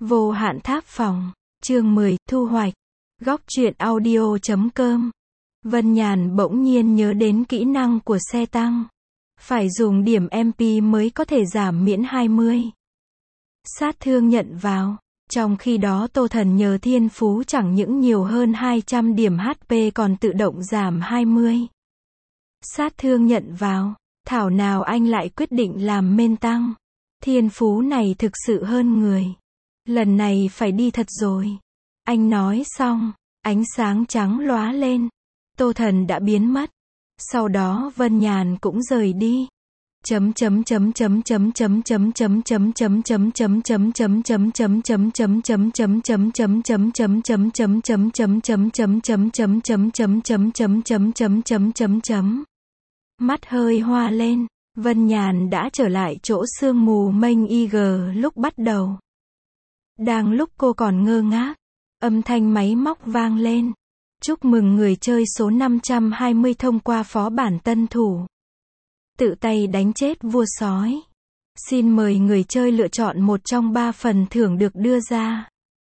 Vô hạn tháp phòng. Chương 10, thu hoạch. Góc truyện audio.com. Vân Nhàn bỗng nhiên nhớ đến kỹ năng của xe tăng. Phải dùng điểm MP mới có thể giảm miễn 20 sát thương nhận vào. Trong khi đó Tô Thần nhờ thiên phú chẳng những nhiều hơn 200 điểm HP còn tự động giảm 20 sát thương nhận vào. Thảo nào anh lại quyết định làm main tăng. Thiên phú này thực sự hơn người. Lần này phải đi thật rồi. Anh nói xong, ánh sáng trắng lóa lên. Tô Thần đã biến mất. Sau đó Vân Nhàn cũng rời đi. Mắt hơi hoa lên. Vân Nhàn đã trở lại chỗ sương mù mênh IG lúc bắt đầu. Đang lúc cô còn ngơ ngác, âm thanh máy móc vang lên. Chúc mừng người chơi số 520 thông qua phó bản tân thủ. Tự tay đánh chết vua sói. Xin mời người chơi lựa chọn một trong 3 phần thưởng được đưa ra.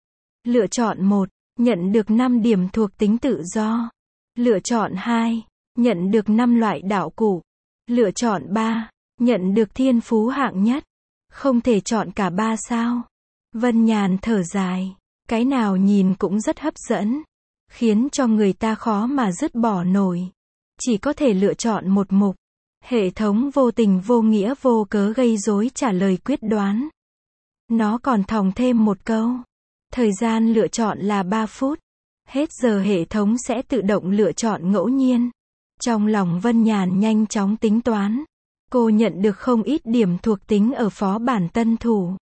Lựa chọn 1, nhận được 5 điểm thuộc tính tự do. Lựa chọn 2, nhận được 5 loại đạo cụ. Lựa chọn 3, nhận được thiên phú hạng nhất. Không thể chọn cả 3 sao? Vân Nhàn thở dài. Cái nào nhìn cũng rất hấp dẫn, khiến cho người ta khó mà dứt bỏ nổi. Chỉ có thể lựa chọn một mục. Hệ thống vô tình vô nghĩa vô cớ gây rối trả lời quyết đoán. Nó còn thòng thêm một câu. Thời gian lựa chọn là 3 phút. Hết giờ hệ thống sẽ tự động lựa chọn ngẫu nhiên. Trong lòng Vân Nhàn nhanh chóng tính toán. Cô nhận được không ít điểm thuộc tính ở phó bản tân thủ.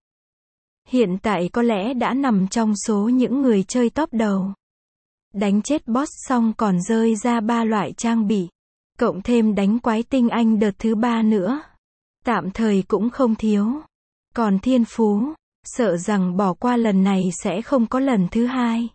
Hiện tại có lẽ đã nằm trong số những người chơi top đầu. Đánh chết boss xong còn rơi ra 3 loại trang bị. Cộng thêm đánh quái tinh anh đợt thứ 3 nữa. Tạm thời cũng không thiếu. Còn thiên phú, sợ rằng bỏ qua lần này sẽ không có lần thứ 2.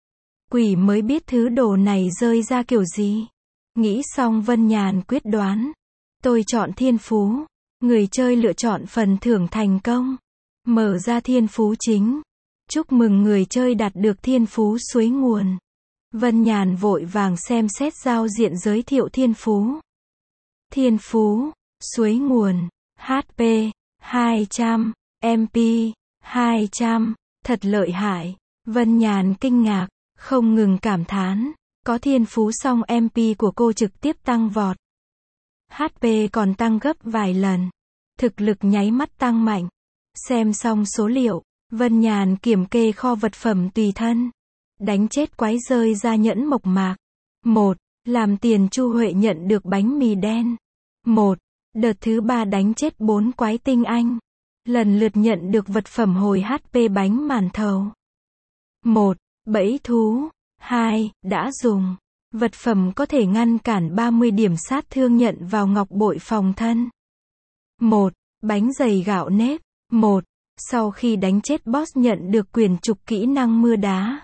Quỷ mới biết thứ đồ này rơi ra kiểu gì. Nghĩ xong Vân Nhàn quyết đoán. Tôi chọn thiên phú. Người chơi lựa chọn phần thưởng thành công. Mở ra thiên phú chính. Chúc mừng người chơi đạt được thiên phú suối nguồn. Vân Nhàn vội vàng xem xét giao diện giới thiệu thiên phú. Thiên phú, suối nguồn, HP, 200, MP, 200, thật lợi hại. Vân Nhàn kinh ngạc, không ngừng cảm thán. Có thiên phú xong MP của cô trực tiếp tăng vọt. HP còn tăng gấp vài lần. Thực lực nháy mắt tăng mạnh. Xem xong số liệu, Vân Nhàn kiểm kê kho vật phẩm tùy thân. Đánh chết quái rơi ra nhẫn mộc mạc. 1. Làm tiền Chu Huệ nhận được bánh mì đen. 1. Đợt thứ 3 đánh chết 4 quái tinh anh. Lần lượt nhận được vật phẩm hồi HP bánh màn thầu. 1. Bẫy thú. 2. Đã dùng. Vật phẩm có thể ngăn cản 30 điểm sát thương nhận vào ngọc bội phòng thân. 1. Bánh dày gạo nếp. 1. Sau khi đánh chết boss nhận được quyền trục kỹ năng mưa đá.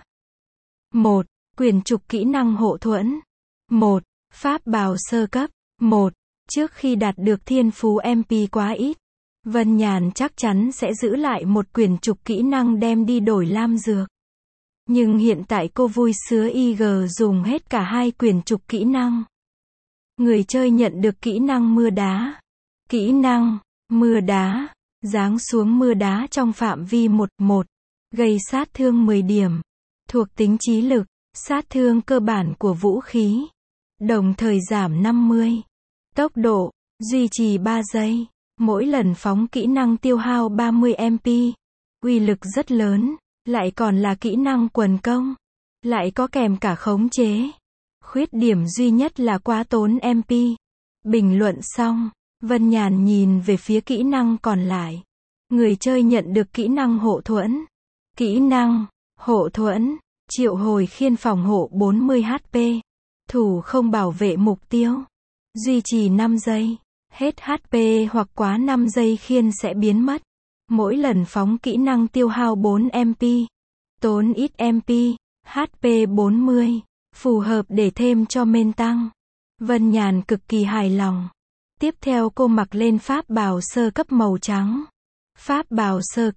1. Quyền trục kỹ năng hộ thuẫn. 1. Pháp bào sơ cấp. 1. Trước khi đạt được thiên phú MP quá ít, Vân Nhàn chắc chắn sẽ giữ lại một quyền trục kỹ năng đem đi đổi lam dược. Nhưng hiện tại cô vui sứa IG dùng hết cả 2 quyền trục kỹ năng. Người chơi nhận được kỹ năng mưa đá. Kỹ năng mưa đá. Giáng xuống mưa đá trong phạm vi 1-1. Gây sát thương 10 điểm. Thuộc tính trí lực, sát thương cơ bản của vũ khí. Đồng thời giảm 50. Tốc độ, duy trì 3 giây. Mỗi lần phóng kỹ năng tiêu hao 30 MP. Uy lực rất lớn, lại còn là kỹ năng quần công. Lại có kèm cả khống chế. Khuyết điểm duy nhất là quá tốn MP. Bình luận xong, Vân Nhàn nhìn về phía kỹ năng còn lại. Người chơi nhận được kỹ năng hộ thuẫn. Kỹ năng hộ thuẫn. Triệu hồi khiên phòng hộ 40 HP. Thủ không bảo vệ mục tiêu. Duy trì 5 giây. Hết HP hoặc quá 5 giây khiên sẽ biến mất. Mỗi lần phóng kỹ năng tiêu hao 4 MP. Tốn ít MP. HP 40. Phù hợp để thêm cho main tăng. Vân Nhàn cực kỳ hài lòng. Tiếp theo cô mặc lên pháp bào sơ cấp màu trắng. Pháp bào sơ cấp,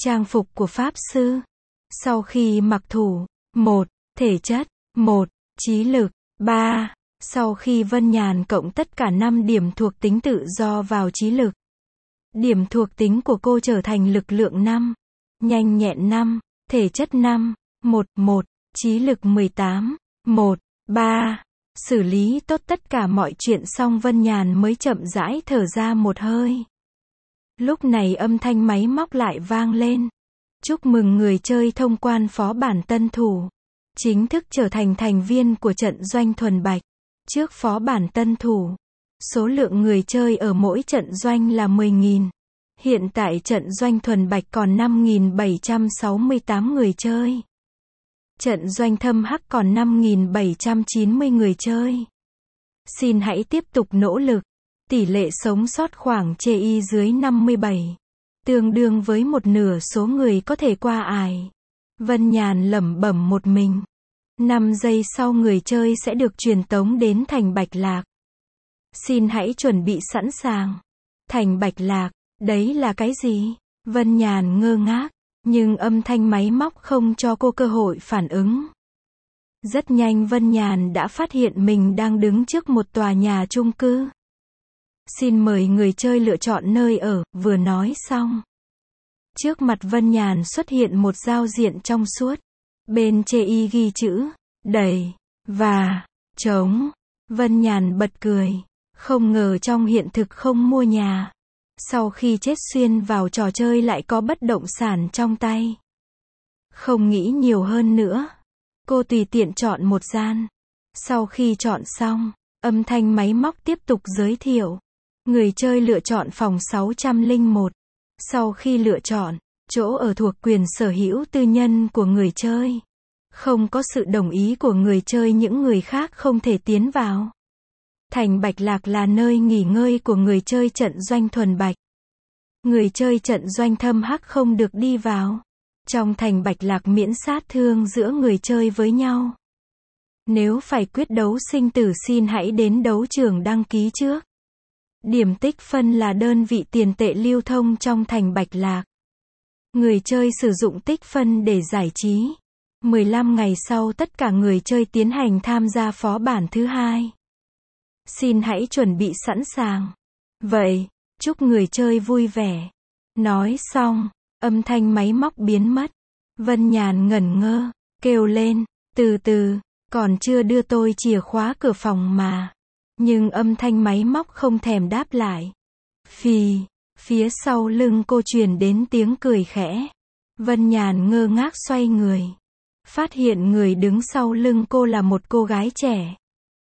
Trang phục của Pháp Sư. Sau khi mặc thủ, 1. Thể chất, 1. Trí lực, 3. Sau khi Vân Nhàn cộng tất cả 5 điểm thuộc tính tự do vào trí lực. Điểm thuộc tính của cô trở thành lực lượng 5, nhanh nhẹn 5, thể chất 5, 1, 1, trí lực 18, 1, 3. Xử lý tốt tất cả mọi chuyện xong Vân Nhàn mới chậm rãi thở ra một hơi. Lúc này âm thanh máy móc lại vang lên. Chúc mừng người chơi thông quan phó bản tân thủ. Chính thức trở thành thành viên của trận doanh thuần bạch. Trước phó bản tân thủ, số lượng người chơi ở mỗi trận doanh là 10.000. Hiện tại trận doanh thuần bạch còn 5.768 người chơi. Trận doanh thâm hắc còn 5.790 người chơi. Xin hãy tiếp tục nỗ lực. Tỷ lệ sống sót khoảng chê y dưới 57. Tương đương với một nửa số người có thể qua ải. Vân Nhàn lẩm bẩm một mình. 5 giây sau người chơi sẽ được truyền tống đến thành Bạch Lạc. Xin hãy chuẩn bị sẵn sàng. Thành Bạch Lạc, đấy là cái gì? Vân Nhàn ngơ ngác, nhưng âm thanh máy móc không cho cô cơ hội phản ứng. Rất nhanh Vân Nhàn đã phát hiện mình đang đứng trước một tòa nhà chung cư. Xin mời người chơi lựa chọn nơi ở, vừa nói xong. Trước mặt Vân Nhàn xuất hiện một giao diện trong suốt. Bên chê y ghi chữ, đầy, và, trống. Vân Nhàn bật cười. Không ngờ trong hiện thực không mua nhà. Sau khi chết xuyên vào trò chơi lại có bất động sản trong tay. Không nghĩ nhiều hơn nữa. Cô tùy tiện chọn một gian. Sau khi chọn xong, âm thanh máy móc tiếp tục giới thiệu. Người chơi lựa chọn phòng 601. Sau khi lựa chọn, chỗ ở thuộc quyền sở hữu tư nhân của người chơi. Không có sự đồng ý của người chơi những người khác không thể tiến vào. Thành Bạch Lạc là nơi nghỉ ngơi của người chơi trận doanh thuần bạch. Người chơi trận doanh thâm hắc không được đi vào. Trong thành Bạch Lạc miễn sát thương giữa người chơi với nhau. Nếu phải quyết đấu sinh tử xin hãy đến đấu trường đăng ký trước. Điểm tích phân là đơn vị tiền tệ lưu thông trong thành Bạch Lạc. Người chơi sử dụng tích phân để giải trí. 15 ngày sau tất cả người chơi tiến hành tham gia phó bản thứ 2. Xin hãy chuẩn bị sẵn sàng. Vậy, chúc người chơi vui vẻ. Nói xong, âm thanh máy móc biến mất. Vân Nhàn ngẩn ngơ, kêu lên, từ từ, còn chưa đưa tôi chìa khóa cửa phòng mà. Nhưng âm thanh máy móc không thèm đáp lại. Phì, phía sau lưng cô truyền đến tiếng cười khẽ. Vân Nhàn ngơ ngác xoay người. Phát hiện người đứng sau lưng cô là một cô gái trẻ.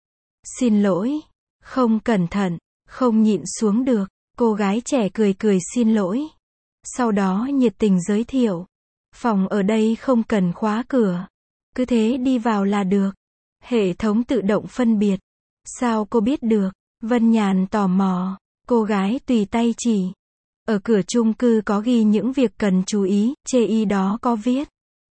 Xin lỗi, không cẩn thận, không nhịn xuống được. Cô gái trẻ cười cười xin lỗi. Sau đó nhiệt tình giới thiệu. Phòng ở đây không cần khóa cửa. Cứ thế đi vào là được. Hệ thống tự động phân biệt. Sao cô biết được? Vân Nhàn tò mò. Cô gái tùy tay chỉ. Ở cửa chung cư có ghi những việc cần chú ý, chê y đó có viết.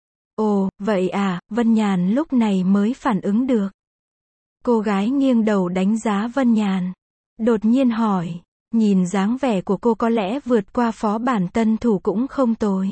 Ồ, vậy à, Vân Nhàn lúc này mới phản ứng được. Cô gái nghiêng đầu đánh giá Vân Nhàn. Đột nhiên hỏi, nhìn dáng vẻ của cô có lẽ vượt qua phó bản tân thủ cũng không tồi.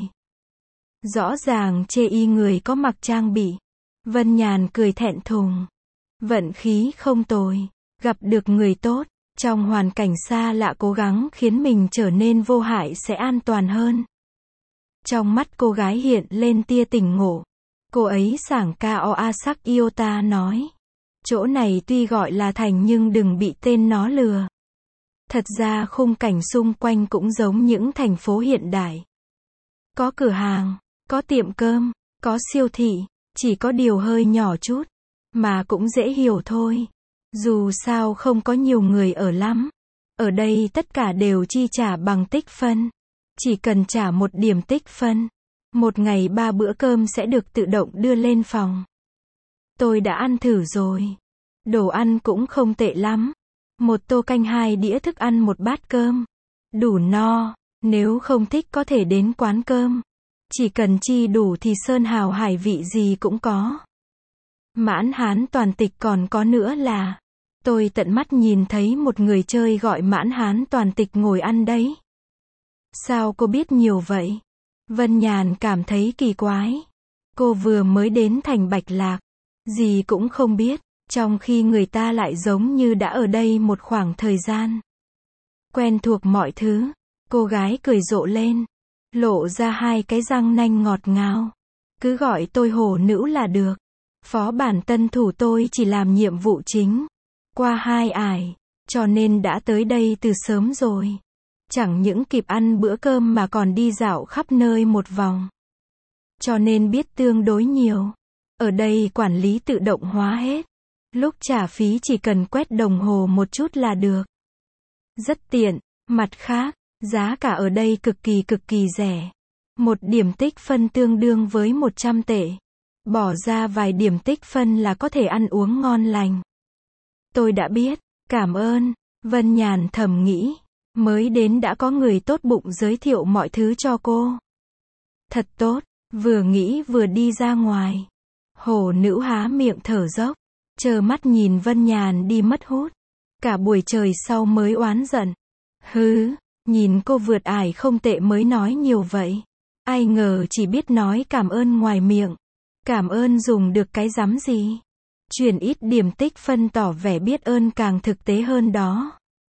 Rõ ràng chê y người có mặc trang bị. Vân Nhàn cười thẹn thùng. Vận khí không tồi, gặp được người tốt, trong hoàn cảnh xa lạ cố gắng khiến mình trở nên vô hại sẽ an toàn hơn. Trong mắt cô gái hiện lên tia tỉnh ngộ. Cô ấy sảng cao Asak Iota nói. Chỗ này tuy gọi là thành nhưng đừng bị tên nó lừa. Thật ra khung cảnh xung quanh cũng giống những thành phố hiện đại. Có cửa hàng, có tiệm cơm, có siêu thị, chỉ có điều hơi nhỏ chút. Mà cũng dễ hiểu thôi. Dù sao không có nhiều người ở lắm. Ở đây tất cả đều chi trả bằng tích phân. Chỉ cần trả 1 điểm tích phân. Một ngày 3 bữa cơm sẽ được tự động đưa lên phòng. Tôi đã ăn thử rồi. Đồ ăn cũng không tệ lắm. 1 tô canh 2 đĩa thức ăn 1 bát cơm. Đủ no. Nếu không thích có thể đến quán cơm. Chỉ cần chi đủ thì sơn hào hải vị gì cũng có. Mãn hán toàn tịch còn có nữa là. Tôi tận mắt nhìn thấy một người chơi gọi mãn hán toàn tịch ngồi ăn đấy. Sao cô biết nhiều vậy? Vân Nhàn cảm thấy kỳ quái. Cô vừa mới đến thành Bạch Lạc, gì cũng không biết, trong khi người ta lại giống như đã ở đây một khoảng thời gian. Quen thuộc mọi thứ. Cô gái cười rộ lên, lộ ra hai cái răng nanh ngọt ngào. Cứ gọi tôi hổ nữ là được. Phó bản tân thủ tôi chỉ làm nhiệm vụ chính. Qua 2 ải, cho nên đã tới đây từ sớm rồi. Chẳng những kịp ăn bữa cơm mà còn đi dạo khắp nơi một vòng. Cho nên biết tương đối nhiều. Ở đây quản lý tự động hóa hết. Lúc trả phí chỉ cần quét đồng hồ một chút là được. Rất tiện. Mặt khác, giá cả ở đây cực kỳ rẻ. Một điểm tích phân tương đương với 100 tệ. Bỏ ra vài điểm tích phân là có thể ăn uống ngon lành. Tôi đã biết, cảm ơn. Vân Nhàn thầm nghĩ. Mới đến đã có người tốt bụng giới thiệu mọi thứ cho cô. Thật tốt. Vừa nghĩ vừa đi ra ngoài. Hổ nữ há miệng thở dốc. Trơ mắt nhìn Vân Nhàn đi mất hút. Cả buổi trời sau mới oán giận. Hứ, nhìn cô vượt ải không tệ mới nói nhiều vậy. Ai ngờ chỉ biết nói cảm ơn ngoài miệng. Cảm ơn dùng được cái rắm gì. Chuyển ít điểm tích phân tỏ vẻ biết ơn càng thực tế hơn đó.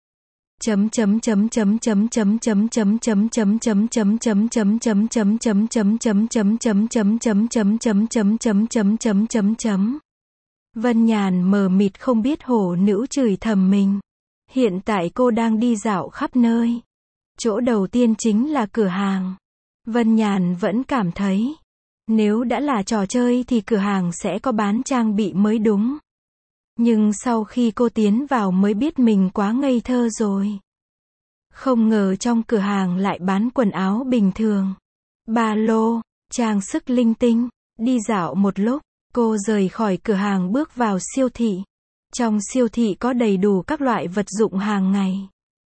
Vân Nhàn mờ mịt không biết hổ nữ chửi thầm mình. Hiện tại cô đang đi dạo khắp nơi. Chỗ đầu tiên chính là cửa hàng. Vân Nhàn vẫn cảm thấy, nếu đã là trò chơi thì cửa hàng sẽ có bán trang bị mới đúng. Nhưng sau khi cô tiến vào mới biết mình quá ngây thơ rồi. Không ngờ trong cửa hàng lại bán quần áo bình thường. Ba lô, trang sức linh tinh. Đi dạo một lúc, cô rời khỏi cửa hàng bước vào siêu thị. Trong siêu thị có đầy đủ các loại vật dụng hàng ngày.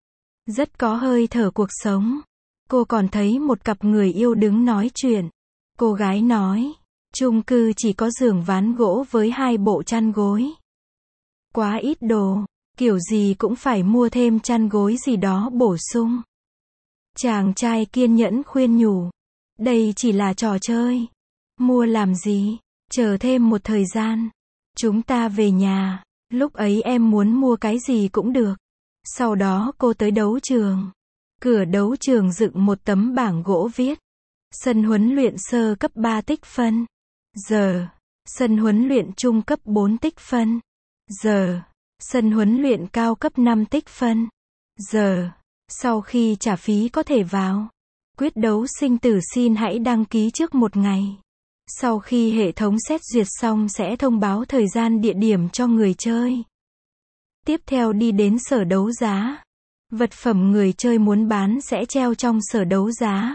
Rất có hơi thở cuộc sống. Cô còn thấy một cặp người yêu đứng nói chuyện. Cô gái nói, chung cư chỉ có giường ván gỗ với 2 bộ chăn gối. Quá ít đồ, kiểu gì cũng phải mua thêm chăn gối gì đó bổ sung. Chàng trai kiên nhẫn khuyên nhủ, đây chỉ là trò chơi. Mua làm gì, chờ thêm một thời gian. Chúng ta về nhà, lúc ấy em muốn mua cái gì cũng được. Sau đó cô tới đấu trường. Cửa đấu trường dựng một tấm bảng gỗ viết. Sân huấn luyện sơ cấp 3 tích phân. Giờ. Sân huấn luyện trung cấp 4 tích phân. Giờ. Sân huấn luyện cao cấp 5 tích phân. Giờ. Sau khi trả phí có thể vào. Quyết đấu sinh tử xin hãy đăng ký trước 1 ngày. Sau khi hệ thống xét duyệt xong sẽ thông báo thời gian địa điểm cho người chơi. Tiếp theo đi đến sở đấu giá. Vật phẩm người chơi muốn bán sẽ treo trong sở đấu giá.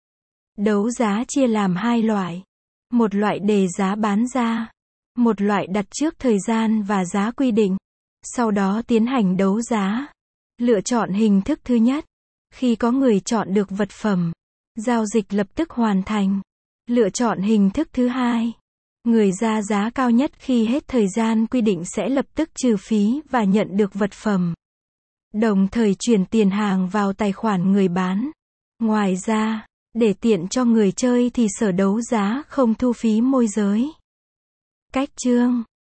Đấu giá chia làm 2 loại. Một loại đề giá bán ra. Một loại đặt trước thời gian và giá quy định. Sau đó tiến hành đấu giá. Lựa chọn hình thức thứ nhất. Khi có người chọn được vật phẩm, giao dịch lập tức hoàn thành. Lựa chọn hình thức thứ hai. Người ra giá cao nhất khi hết thời gian quy định sẽ lập tức trừ phí và nhận được vật phẩm. Đồng thời chuyển tiền hàng vào tài khoản người bán. Ngoài ra, để tiện cho người chơi thì sở đấu giá không thu phí môi giới. Cách chương